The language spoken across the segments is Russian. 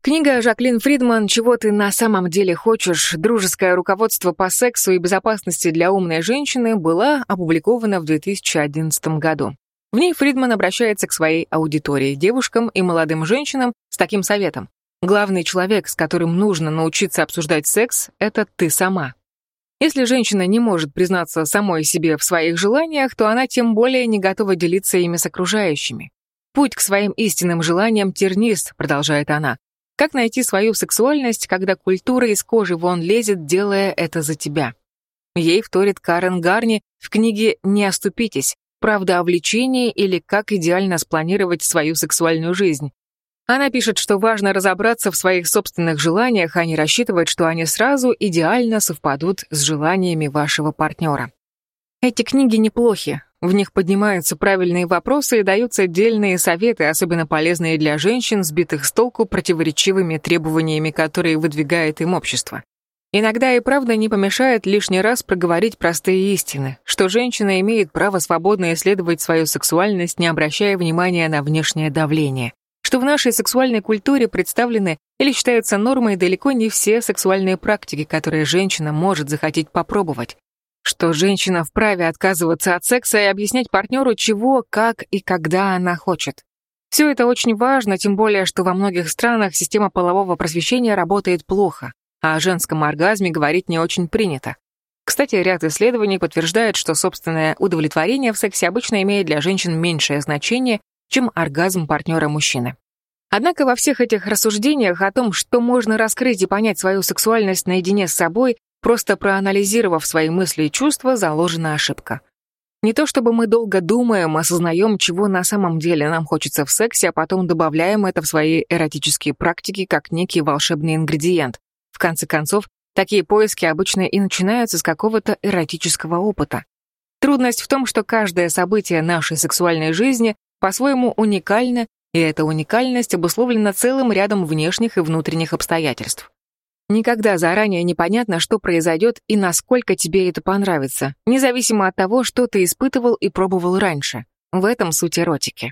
Книга Жаклин Фридман «Чего ты на самом деле хочешь? Дружеское руководство по сексу и безопасности для умной женщины» была опубликована в 2011 году. В ней Фридман обращается к своей аудитории, девушкам и молодым женщинам, с таким советом. Главный человек, с которым нужно научиться обсуждать секс, это ты сама. Если женщина не может признаться самой себе в своих желаниях, то она тем более не готова делиться ими с окружающими. «Путь к своим истинным желаниям тернист», — продолжает она. Как найти свою сексуальность, когда культура из кожи вон лезет, делая это за тебя? Ей вторит Карен Гарни в книге «Не оступитесь. Правда о влечении» или «Как идеально спланировать свою сексуальную жизнь». Она пишет, что важно разобраться в своих собственных желаниях, а не рассчитывать, что они сразу идеально совпадут с желаниями вашего партнера. Эти книги неплохи. В них поднимаются правильные вопросы и даются отдельные советы, особенно полезные для женщин, сбитых с толку противоречивыми требованиями, которые выдвигает им общество. Иногда и правда не помешает лишний раз проговорить простые истины, что женщина имеет право свободно исследовать свою сексуальность, не обращая внимания на внешнее давление, что в нашей сексуальной культуре представлены или считаются нормой далеко не все сексуальные практики, которые женщина может захотеть попробовать, что женщина вправе отказываться от секса и объяснять партнеру, чего, как и когда она хочет. Все это очень важно, тем более, что во многих странах система полового просвещения работает плохо, а о женском оргазме говорить не очень принято. Кстати, ряд исследований подтверждает, что собственное удовлетворение в сексе обычно имеет для женщин меньшее значение, чем оргазм партнера мужчины. Однако во всех этих рассуждениях о том, что можно раскрыть и понять свою сексуальность наедине с собой, просто проанализировав свои мысли и чувства, заложена ошибка. Не то чтобы мы долго думаем, осознаем, чего на самом деле нам хочется в сексе, а потом добавляем это в свои эротические практики как некий волшебный ингредиент. В конце концов, такие поиски обычно и начинаются с какого-то эротического опыта. Трудность в том, что каждое событие нашей сексуальной жизни по-своему уникально, и эта уникальность обусловлена целым рядом внешних и внутренних обстоятельств. Никогда заранее непонятно, что произойдет и насколько тебе это понравится, независимо от того, что ты испытывал и пробовал раньше. В этом суть эротики.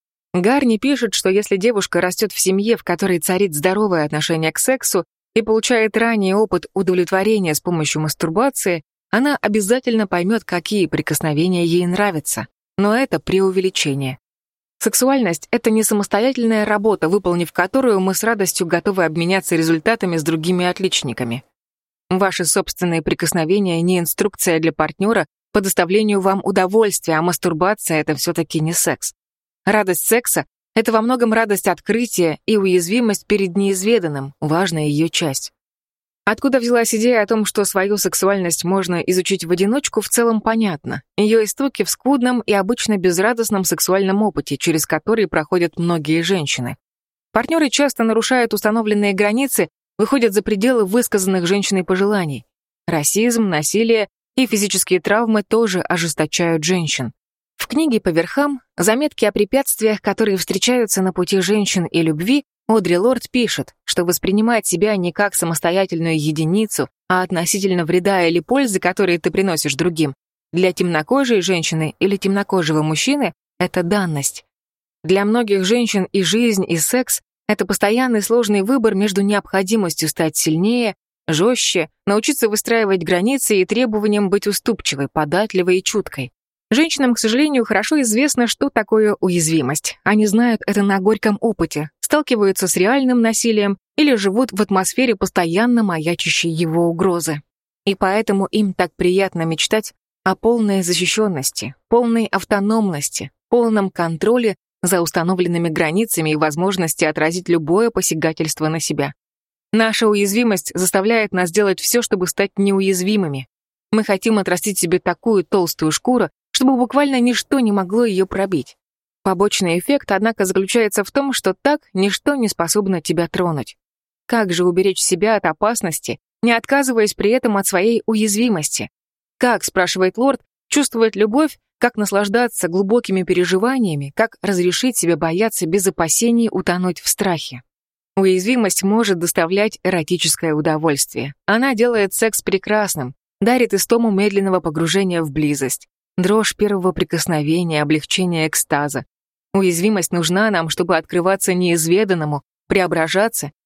Гарни пишет, что если девушка растет в семье, в которой царит здоровое отношение к сексу и получает ранний опыт удовлетворения с помощью мастурбации, она обязательно поймет, какие прикосновения ей нравятся. Но это преувеличение. Сексуальность — это не самостоятельная работа, выполнив которую мы с радостью готовы обменяться результатами с другими отличниками. Ваши собственные прикосновения не инструкция для партнера по доставлению вам удовольствия, а мастурбация — это все-таки не секс. Радость секса — это во многом радость открытия и уязвимость перед неизведанным, важная ее часть. Откуда взялась идея о том, что свою сексуальность можно изучить в одиночку, в целом понятно. Ее истоки в скудном и обычно безрадостном сексуальном опыте, через который проходят многие женщины. Партнеры часто нарушают установленные границы, выходят за пределы высказанных женщиной пожеланий. Расизм, насилие и физические травмы тоже ожесточают женщин. В книге «По верхам» заметки о препятствиях, которые встречаются на пути женщин и любви, Одри Лорд пишет, что воспринимать себя не как самостоятельную единицу, а относительно вреда или пользы, которые ты приносишь другим, для темнокожей женщины или темнокожего мужчины — это данность. Для многих женщин и жизнь, и секс — это постоянный сложный выбор между необходимостью стать сильнее, жестче, научиться выстраивать границы и требованием быть уступчивой, податливой и чуткой. Женщинам, к сожалению, хорошо известно, что такое уязвимость. Они знают это на горьком опыте, сталкиваются с реальным насилием или живут в атмосфере постоянно маячащей его угрозы. И поэтому им так приятно мечтать о полной защищенности, полной автономности, полном контроле за установленными границами и возможности отразить любое посягательство на себя. Наша уязвимость заставляет нас делать все, чтобы стать неуязвимыми. Мы хотим отрастить себе такую толстую шкуру, чтобы буквально ничто не могло ее пробить. Побочный эффект, однако, заключается в том, что так ничто не способно тебя тронуть. Как же уберечь себя от опасности, не отказываясь при этом от своей уязвимости? Как, спрашивает Лорд, чувствовать любовь, как наслаждаться глубокими переживаниями, как разрешить себе бояться без опасений утонуть в страхе? Уязвимость может доставлять эротическое удовольствие. Она делает секс прекрасным, дарит истому медленного погружения в близость, дрожь первого прикосновения, облегчение экстаза. Уязвимость нужна нам, чтобы открываться неизведанному, преображаться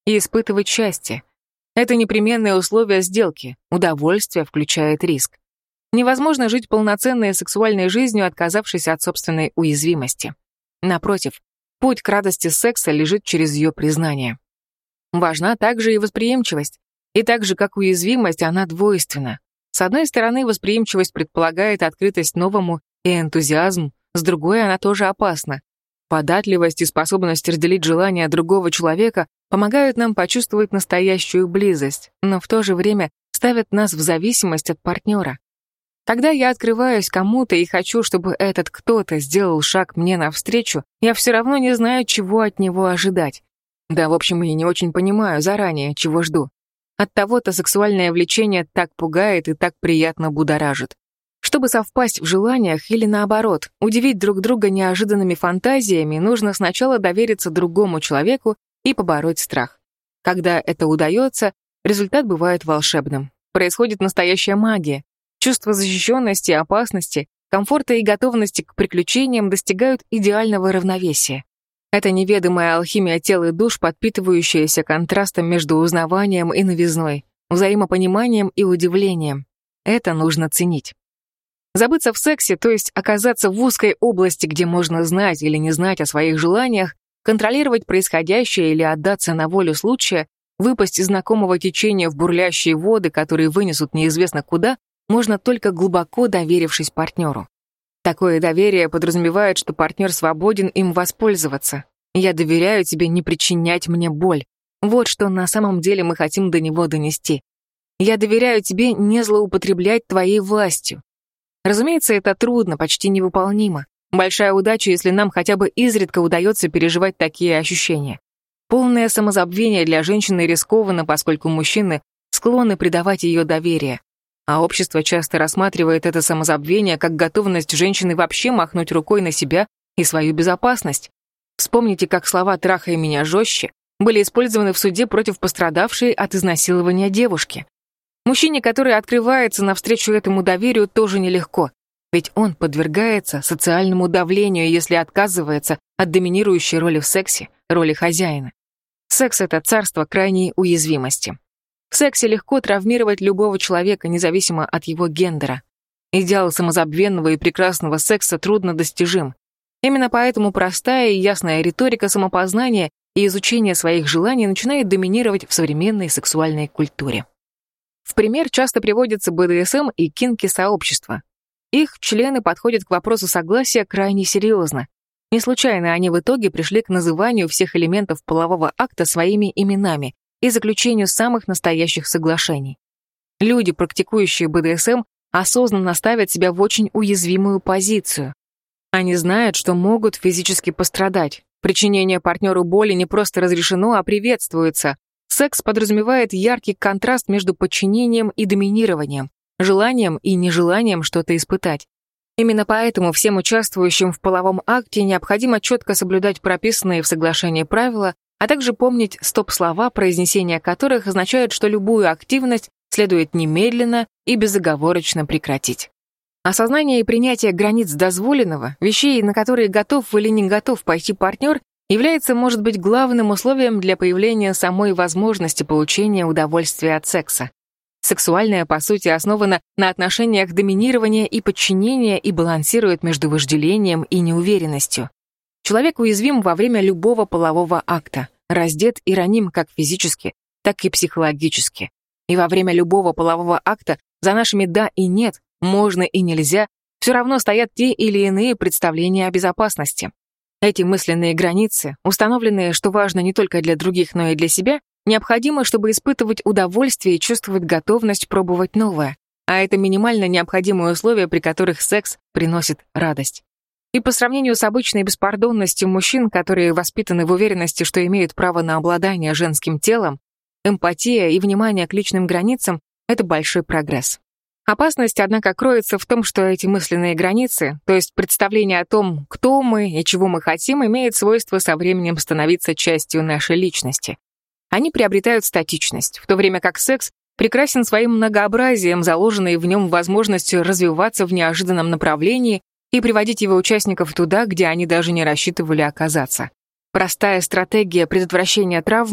и испытывать счастье. Это непременное условие сделки, удовольствие включает риск. Невозможно жить полноценной сексуальной жизнью, отказавшись от собственной уязвимости. Напротив, путь к радости секса лежит через ее признание. Важна также и восприимчивость. И так же, как уязвимость, она двойственна. С одной стороны, восприимчивость предполагает открытость новому и энтузиазм, с другой она тоже опасна. Податливость и способность разделить желания другого человека помогают нам почувствовать настоящую близость, но в то же время ставят нас в зависимость от партнера. Когда я открываюсь кому-то и хочу, чтобы этот кто-то сделал шаг мне навстречу, я все равно не знаю, чего от него ожидать. Да, в общем, я не очень понимаю заранее, чего жду. Оттого-то сексуальное влечение так пугает и так приятно будоражит. Чтобы совпасть в желаниях или наоборот, удивить друг друга неожиданными фантазиями, нужно сначала довериться другому человеку и побороть страх. Когда это удается, результат бывает волшебным. Происходит настоящая магия. Чувство защищенности, опасности, комфорта и готовности к приключениям достигают идеального равновесия. Это неведомая алхимия тел и душ, подпитывающаяся контрастом между узнаванием и новизной, взаимопониманием и удивлением. Это нужно ценить. Забыться в сексе, то есть оказаться в узкой области, где можно знать или не знать о своих желаниях, контролировать происходящее или отдаться на волю случая, выпасть из знакомого течения в бурлящие воды, которые вынесут неизвестно куда, можно только глубоко доверившись партнеру. Такое доверие подразумевает, что партнер свободен им воспользоваться. Я доверяю тебе не причинять мне боль. Вот что на самом деле мы хотим до него донести. Я доверяю тебе не злоупотреблять твоей властью. Разумеется, это трудно, почти невыполнимо. Большая удача, если нам хотя бы изредка удается переживать такие ощущения. Полное самозабвение для женщины рискованно, поскольку мужчины склонны предавать ее доверие. А общество часто рассматривает это самозабвение как готовность женщины вообще махнуть рукой на себя и свою безопасность. Вспомните, как слова «трахай меня жестче» были использованы в суде против пострадавшей от изнасилования девушки. Мужчине, который открывается навстречу этому доверию, тоже нелегко, ведь он подвергается социальному давлению, если отказывается от доминирующей роли в сексе, роли хозяина. Секс — это царство крайней уязвимости. В сексе легко травмировать любого человека, независимо от его гендера. Идеал самозабвенного и прекрасного секса трудно достижим. Именно поэтому простая и ясная риторика самопознания и изучение своих желаний начинает доминировать в современной сексуальной культуре. В пример часто приводятся БДСМ и кинки-сообщества. Их члены подходят к вопросу согласия крайне серьезно. Не случайно они в итоге пришли к называнию всех элементов полового акта своими именами и заключению самых настоящих соглашений. Люди, практикующие БДСМ, осознанно ставят себя в очень уязвимую позицию. Они знают, что могут физически пострадать. Причинение партнеру боли не просто разрешено, а приветствуется. Секс подразумевает яркий контраст между подчинением и доминированием, желанием и нежеланием что-то испытать. Именно поэтому всем участвующим в половом акте необходимо четко соблюдать прописанные в соглашении правила, а также помнить стоп-слова, произнесение которых означает, что любую активность следует немедленно и безоговорочно прекратить. Осознание и принятие границ дозволенного, вещей, на которые готов или не готов пойти партнер, является, может быть, главным условием для появления самой возможности получения удовольствия от секса. Сексуальное, по сути, основано на отношениях доминирования и подчинения и балансирует между вожделением и неуверенностью. Человек уязвим во время любого полового акта, раздет и раним как физически, так и психологически. И во время любого полового акта за нашими «да» и «нет», «можно» и «нельзя» все равно стоят те или иные представления о безопасности. Эти мысленные границы, установленные, что важно не только для других, но и для себя, необходимы, чтобы испытывать удовольствие и чувствовать готовность пробовать новое, а это минимально необходимые условия, при которых секс приносит радость. И по сравнению с обычной беспардонностью мужчин, которые воспитаны в уверенности, что имеют право на обладание женским телом, эмпатия и внимание к личным границам — это большой прогресс. Опасность, однако, кроется в том, что эти мысленные границы, то есть представление о том, кто мы и чего мы хотим, имеет свойство со временем становиться частью нашей личности. Они приобретают статичность, в то время как секс прекрасен своим многообразием, заложенной в нем возможностью развиваться в неожиданном направлении и приводить его участников туда, где они даже не рассчитывали оказаться. Простая стратегия предотвращения травм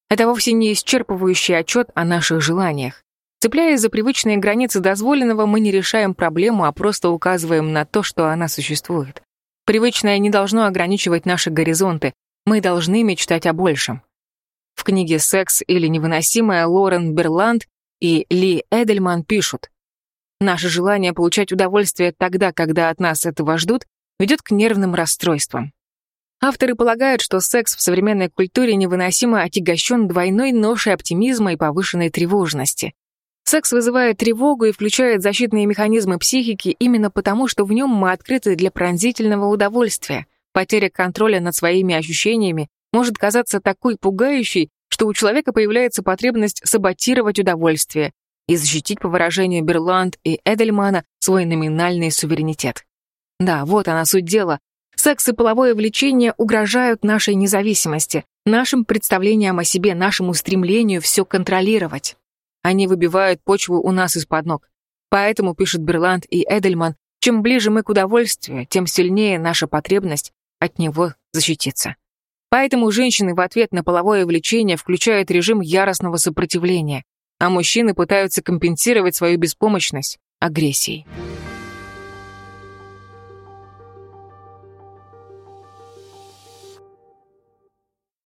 Это вовсе не исчерпывающий отчет о наших желаниях. Цепляясь за привычные границы дозволенного, мы не решаем проблему, а просто указываем на то, что она существует. Привычное не должно ограничивать наши горизонты. Мы должны мечтать о большем. В книге «Секс» или «Невыносимая» Лорен Берланд и Ли Эдельман пишут: «Наше желание получать удовольствие тогда, когда от нас этого ждут, ведет к нервным расстройствам». Авторы полагают, что секс в современной культуре невыносимо отягощен двойной ношей оптимизма и повышенной тревожности. Секс вызывает тревогу и включает защитные механизмы психики именно потому, что в нем мы открыты для пронзительного удовольствия. Потеря контроля над своими ощущениями может казаться такой пугающей, что у человека появляется потребность саботировать удовольствие и защитить, по выражению Берланд и Эдельмана, свой номинальный суверенитет. Да, вот она суть дела. Секс и половое влечение угрожают нашей независимости, нашим представлениям о себе, нашему стремлению все контролировать. Они выбивают почву у нас из-под ног. Поэтому, пишет Берланд и Эдельман, чем ближе мы к удовольствию, тем сильнее наша потребность от него защититься. Поэтому женщины в ответ на половое влечение включают режим яростного сопротивления, а мужчины пытаются компенсировать свою беспомощность агрессией.